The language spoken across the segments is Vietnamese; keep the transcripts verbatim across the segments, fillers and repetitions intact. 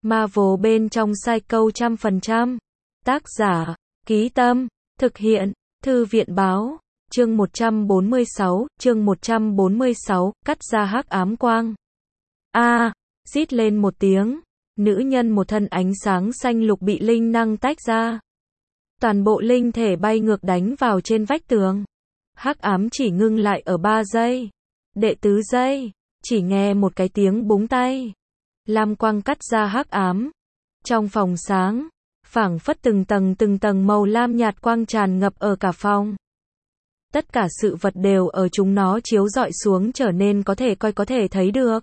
Marvel bên trong Psycho trăm phần trăm. Tác giả, Ký Tâm, thực hiện, Thư viện báo, chương một trăm bốn mươi sáu, chương một trăm bốn mươi sáu, cắt ra hắc ám quang. A, rít lên một tiếng, nữ nhân một thân ánh sáng xanh lục bị linh năng tách ra. Toàn bộ linh thể bay ngược đánh vào trên vách tường. Hắc ám chỉ ngưng lại ở ba giây. Đệ tứ giây, chỉ nghe một cái tiếng búng tay. Lam quang cắt ra hắc ám. Trong phòng sáng, phảng phất từng tầng từng tầng màu lam nhạt quang tràn ngập ở cả phòng. Tất cả sự vật đều ở chúng nó chiếu rọi xuống trở nên có thể coi có thể thấy được.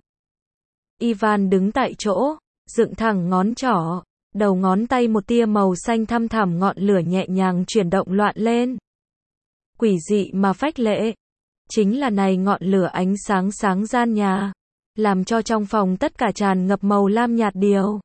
Ivan đứng tại chỗ, dựng thẳng ngón trỏ, đầu ngón tay một tia màu xanh thăm thẳm ngọn lửa nhẹ nhàng chuyển động loạn lên. Quỷ dị mà phách lệ. Chính là này ngọn lửa ánh sáng sáng gian nhà, làm cho trong phòng tất cả tràn ngập màu lam nhạt điều.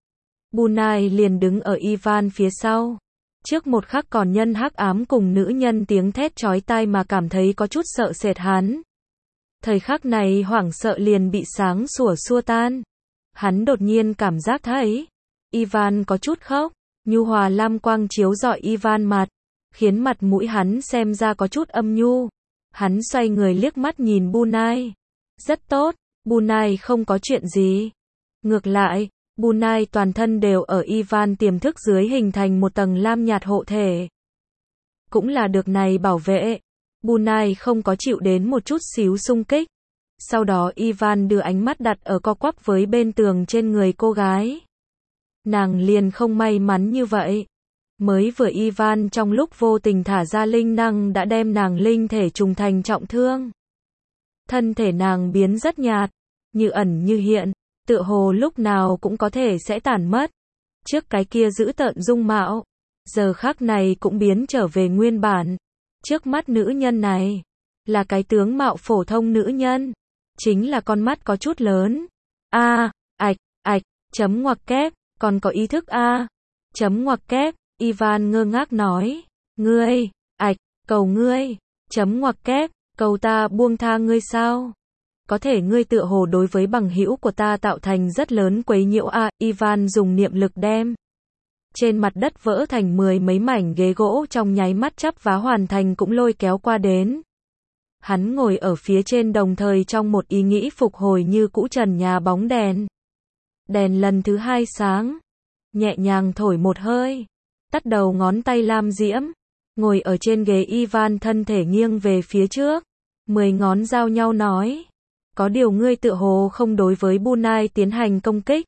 Bunai liền đứng ở Ivan phía sau. Trước một khắc còn nhân hắc ám cùng nữ nhân tiếng thét chói tai mà cảm thấy có chút sợ sệt hắn. Thời khắc này hoảng sợ liền bị sáng sủa xua tan. Hắn đột nhiên cảm giác thấy Ivan có chút khóc, nhu hòa lam quang chiếu rọi Ivan mặt, khiến mặt mũi hắn xem ra có chút âm nhu. Hắn xoay người liếc mắt nhìn Bunai. Rất tốt, Bunai không có chuyện gì. Ngược lại, Bunai toàn thân đều ở Ivan tiềm thức dưới hình thành một tầng lam nhạt hộ thể. Cũng là được này bảo vệ. Bunai không có chịu đến một chút xíu xung kích. Sau đó Ivan đưa ánh mắt đặt ở co quắp với bên tường trên người cô gái. Nàng liền không may mắn như vậy. Mới vừa Ivan trong lúc vô tình thả ra linh năng đã đem nàng linh thể trùng thành trọng thương. Thân thể nàng biến rất nhạt, như ẩn như hiện, tựa hồ lúc nào cũng có thể sẽ tản mất. Trước cái kia giữ tợn dung mạo, giờ khắc này cũng biến trở về nguyên bản. Trước mắt nữ nhân này, là cái tướng mạo phổ thông nữ nhân, chính là con mắt có chút lớn. A, ạch, ạch, chấm ngoặc kép, còn có ý thức A, chấm ngoặc kép. Ivan ngơ ngác nói, ngươi, ạch, cầu ngươi, chấm ngoặc kép, cầu ta buông tha ngươi sao? Có thể ngươi tựa hồ đối với bằng hữu của ta tạo thành rất lớn quấy nhiễu a. Ivan dùng niệm lực đem trên mặt đất vỡ thành mười mấy mảnh ghế gỗ trong nháy mắt chắp vá hoàn thành cũng lôi kéo qua đến. Hắn ngồi ở phía trên đồng thời trong một ý nghĩ phục hồi như cũ trần nhà bóng đèn. Đèn lần thứ hai sáng, nhẹ nhàng thổi một hơi, tắt đầu ngón tay lam diễm, ngồi ở trên ghế. Ivan thân thể nghiêng về phía trước, mười ngón giao nhau nói, có điều ngươi tựa hồ không đối với Bunai tiến hành công kích.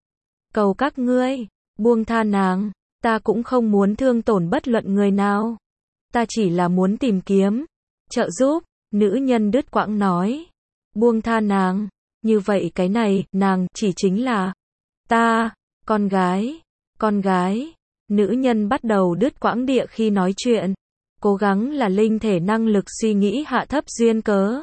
Cầu các ngươi, buông tha nàng, ta cũng không muốn thương tổn bất luận người nào. Ta chỉ là muốn tìm kiếm trợ giúp, nữ nhân đứt quãng nói. Buông tha nàng, như vậy cái này, nàng chỉ chính là ta, con gái, con gái. Nữ nhân bắt đầu đứt quãng địa khi nói chuyện, cố gắng là linh thể năng lực suy nghĩ hạ thấp duyên cớ.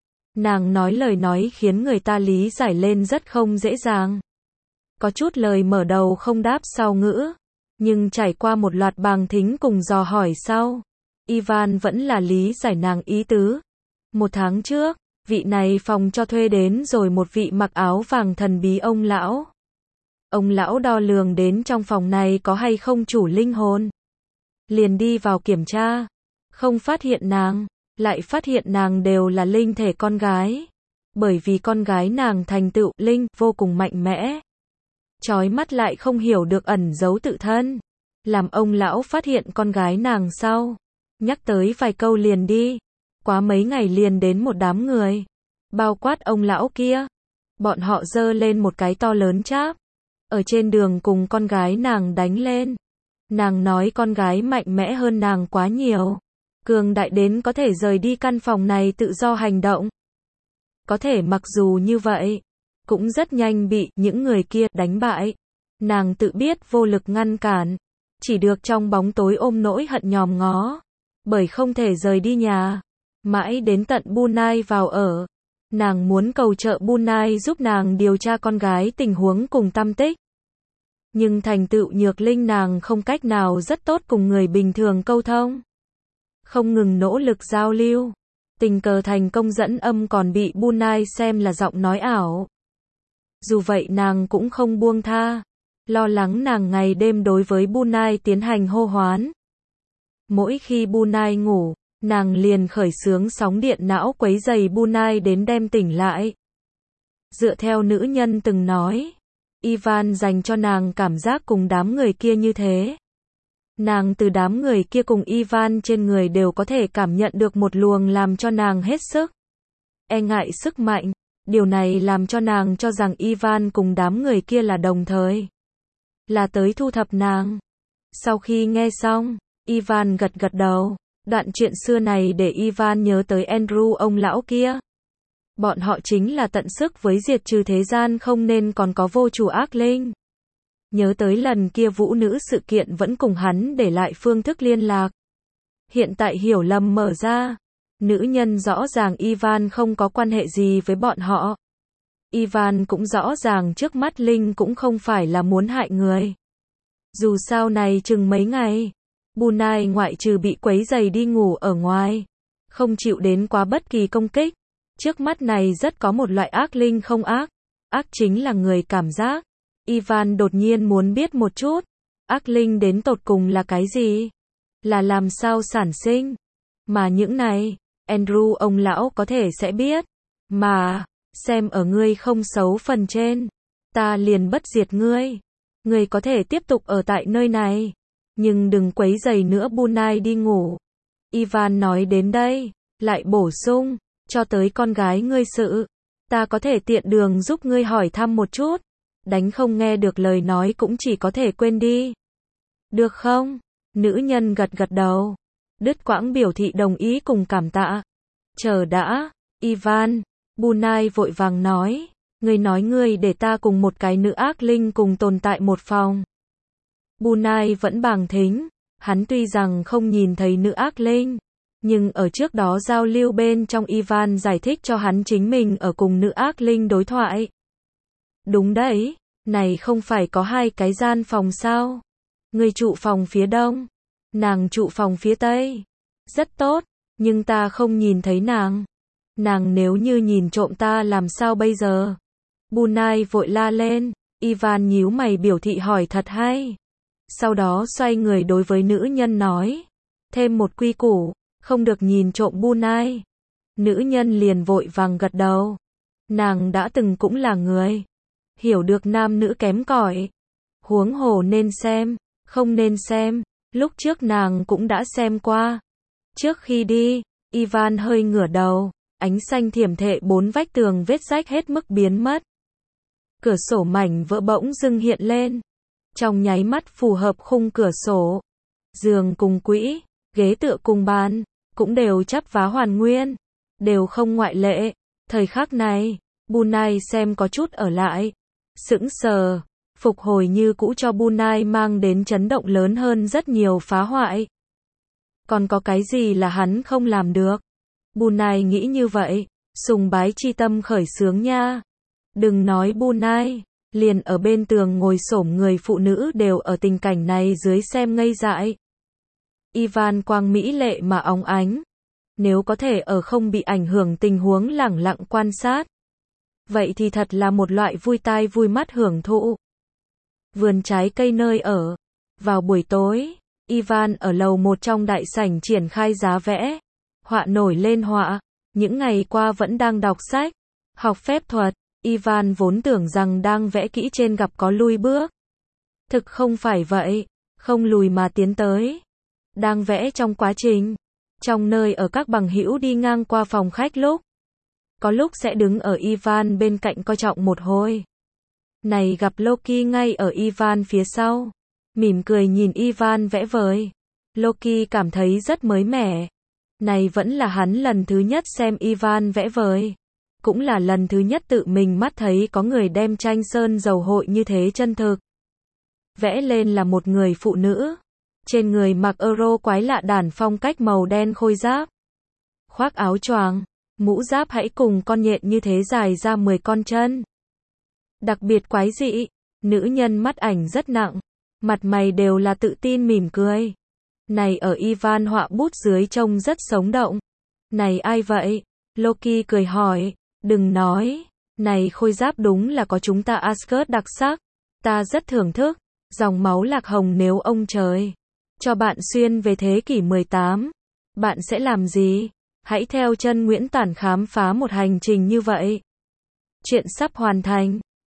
Nàng nói lời nói khiến người ta lý giải lên rất không dễ dàng. Có chút lời mở đầu không đáp sau ngữ, nhưng trải qua một loạt bàng thính cùng dò hỏi sau, Ivan vẫn là lý giải nàng ý tứ. Một tháng trước, vị này phòng cho thuê đến rồi một vị mặc áo vàng thần bí ông lão. Ông lão đo lường đến trong phòng này có hay không chủ linh hồn. Liền đi vào kiểm tra, không phát hiện nàng, lại phát hiện nàng đều là linh thể con gái. Bởi vì con gái nàng thành tựu linh vô cùng mạnh mẽ. Chói mắt lại không hiểu được ẩn giấu tự thân. Làm ông lão phát hiện con gái nàng sau, nhắc tới vài câu liền đi. Quá mấy ngày liền đến một đám người, bao quát ông lão kia. Bọn họ giơ lên một cái to lớn cháp, ở trên đường cùng con gái nàng đánh lên. Nàng nói con gái mạnh mẽ hơn nàng quá nhiều, cường đại đến có thể rời đi căn phòng này tự do hành động. Có thể mặc dù như vậy, cũng rất nhanh bị những người kia đánh bại. Nàng tự biết vô lực ngăn cản, chỉ được trong bóng tối ôm nỗi hận nhòm ngó, bởi không thể rời đi nhà. Mãi đến tận Bunai vào ở, nàng muốn cầu trợ Bunai giúp nàng điều tra con gái tình huống cùng tăm tích. Nhưng thành tựu nhược linh nàng không cách nào rất tốt cùng người bình thường câu thông. Không ngừng nỗ lực giao lưu, tình cờ thành công dẫn âm còn bị Bunai xem là giọng nói ảo. Dù vậy nàng cũng không buông tha, lo lắng nàng ngày đêm đối với Bunai tiến hành hô hoán. Mỗi khi Bunai ngủ, nàng liền khởi xướng sóng điện não quấy rầy Bunai đến đem tỉnh lại. Dựa theo nữ nhân từng nói, Ivan dành cho nàng cảm giác cùng đám người kia như thế. Nàng từ đám người kia cùng Ivan trên người đều có thể cảm nhận được một luồng làm cho nàng hết sức e ngại sức mạnh. Điều này làm cho nàng cho rằng Ivan cùng đám người kia là đồng thời, là tới thu thập nàng. Sau khi nghe xong, Ivan gật gật đầu. Đoạn chuyện xưa này để Ivan nhớ tới Andrew ông lão kia. Bọn họ chính là tận sức với diệt trừ thế gian không nên còn có vô chủ ác linh. Nhớ tới lần kia vũ nữ sự kiện vẫn cùng hắn để lại phương thức liên lạc. Hiện tại hiểu lầm mở ra. Nữ nhân rõ ràng Ivan không có quan hệ gì với bọn họ. Ivan cũng rõ ràng trước mắt Linh cũng không phải là muốn hại người. Dù sao này chừng mấy ngày, Bunai ngoại trừ bị quấy rầy đi ngủ ở ngoài, không chịu đến quá bất kỳ công kích. Trước mắt này rất có một loại ác linh không ác. Ác chính là người cảm giác. Ivan đột nhiên muốn biết một chút. Ác linh đến tột cùng là cái gì? Là làm sao sản sinh? Mà những này, Andrew ông lão có thể sẽ biết. Mà, xem ở ngươi không xấu phần trên, ta liền bất diệt ngươi. Ngươi có thể tiếp tục ở tại nơi này, nhưng đừng quấy rầy nữa Bunai đi ngủ. Ivan nói đến đây, lại bổ sung, cho tới con gái ngươi sự, ta có thể tiện đường giúp ngươi hỏi thăm một chút. Đánh không nghe được lời nói cũng chỉ có thể quên đi. Được không? Nữ nhân gật gật đầu. Đứt quãng biểu thị đồng ý cùng cảm tạ. Chờ đã, Ivan. Bunai vội vàng nói. Ngươi nói ngươi để ta cùng một cái nữ ác linh cùng tồn tại một phòng. Bunai vẫn bàng thính. Hắn tuy rằng không nhìn thấy nữ ác linh, nhưng ở trước đó giao lưu bên trong Ivan giải thích cho hắn chính mình ở cùng nữ ác linh đối thoại. Đúng đấy, này không phải có hai cái gian phòng sao? Ngươi trụ phòng phía đông, nàng trụ phòng phía tây. Rất tốt, nhưng ta không nhìn thấy nàng. Nàng nếu như nhìn trộm ta làm sao bây giờ? Bunai vội la lên. Ivan nhíu mày biểu thị hỏi thật hay. Sau đó xoay người đối với nữ nhân nói. Thêm một quy củ, không được nhìn trộm Bunai. Nữ nhân liền vội vàng gật đầu. Nàng đã từng cũng là người hiểu được nam nữ kém cỏi. Huống hồ nên xem, không nên xem. Lúc trước nàng cũng đã xem qua. Trước khi đi, Ivan hơi ngửa đầu. Ánh xanh thiểm thệ bốn vách tường vết rách hết mức biến mất. Cửa sổ mảnh vỡ bỗng dưng hiện lên. Trong nháy mắt phù hợp khung cửa sổ. Giường cùng quỹ, ghế tựa cùng bàn, cũng đều chắp vá hoàn nguyên. Đều không ngoại lệ. Thời khắc này, Bunai xem có chút ở lại. Sững sờ, phục hồi như cũ cho Bunai mang đến chấn động lớn hơn rất nhiều phá hoại. Còn có cái gì là hắn không làm được? Bunai nghĩ như vậy, sùng bái chi tâm khởi xướng nha. Đừng nói Bunai, liền ở bên tường ngồi xổm người phụ nữ đều ở tình cảnh này dưới xem ngây dại. Ivan quang mỹ lệ mà óng ánh. Nếu có thể ở không bị ảnh hưởng tình huống lẳng lặng quan sát, vậy thì thật là một loại vui tai vui mắt hưởng thụ. Vườn trái cây nơi ở. Vào buổi tối, Ivan ở lầu một trong đại sảnh triển khai giá vẽ. Họa nổi lên họa. Những ngày qua vẫn đang đọc sách, học phép thuật. Ivan vốn tưởng rằng đang vẽ kỹ trên gặp có lui bước. Thực không phải vậy, không lùi mà tiến tới. Đang vẽ trong quá trình, trong nơi ở các bằng hữu đi ngang qua phòng khách lúc, có lúc sẽ đứng ở Ivan bên cạnh coi trọng một hồi. Này gặp Loki ngay ở Ivan phía sau, mỉm cười nhìn Ivan vẽ vời. Loki cảm thấy rất mới mẻ. Này vẫn là hắn lần thứ nhất xem Ivan vẽ vời. Cũng là lần thứ nhất tự mình mắt thấy có người đem tranh sơn dầu hội như thế chân thực. Vẽ lên là một người phụ nữ. Trên người mặc euro quái lạ đản phong cách màu đen khôi giáp. Khoác áo choàng, mũ giáp hãy cùng con nhện như thế dài ra mười con chân. Đặc biệt quái dị, nữ nhân mắt ảnh rất nặng. Mặt mày đều là tự tin mỉm cười. Này ở Ivan họa bút dưới trông rất sống động. Này ai vậy? Loki cười hỏi. Đừng nói, này khôi giáp đúng là có chúng ta Asgard đặc sắc, ta rất thưởng thức. Dòng máu lạc hồng nếu ông trời cho bạn xuyên về thế kỷ mười tám, bạn sẽ làm gì? Hãy theo chân Nguyễn Tản khám phá một hành trình như vậy. Chuyện sắp hoàn thành.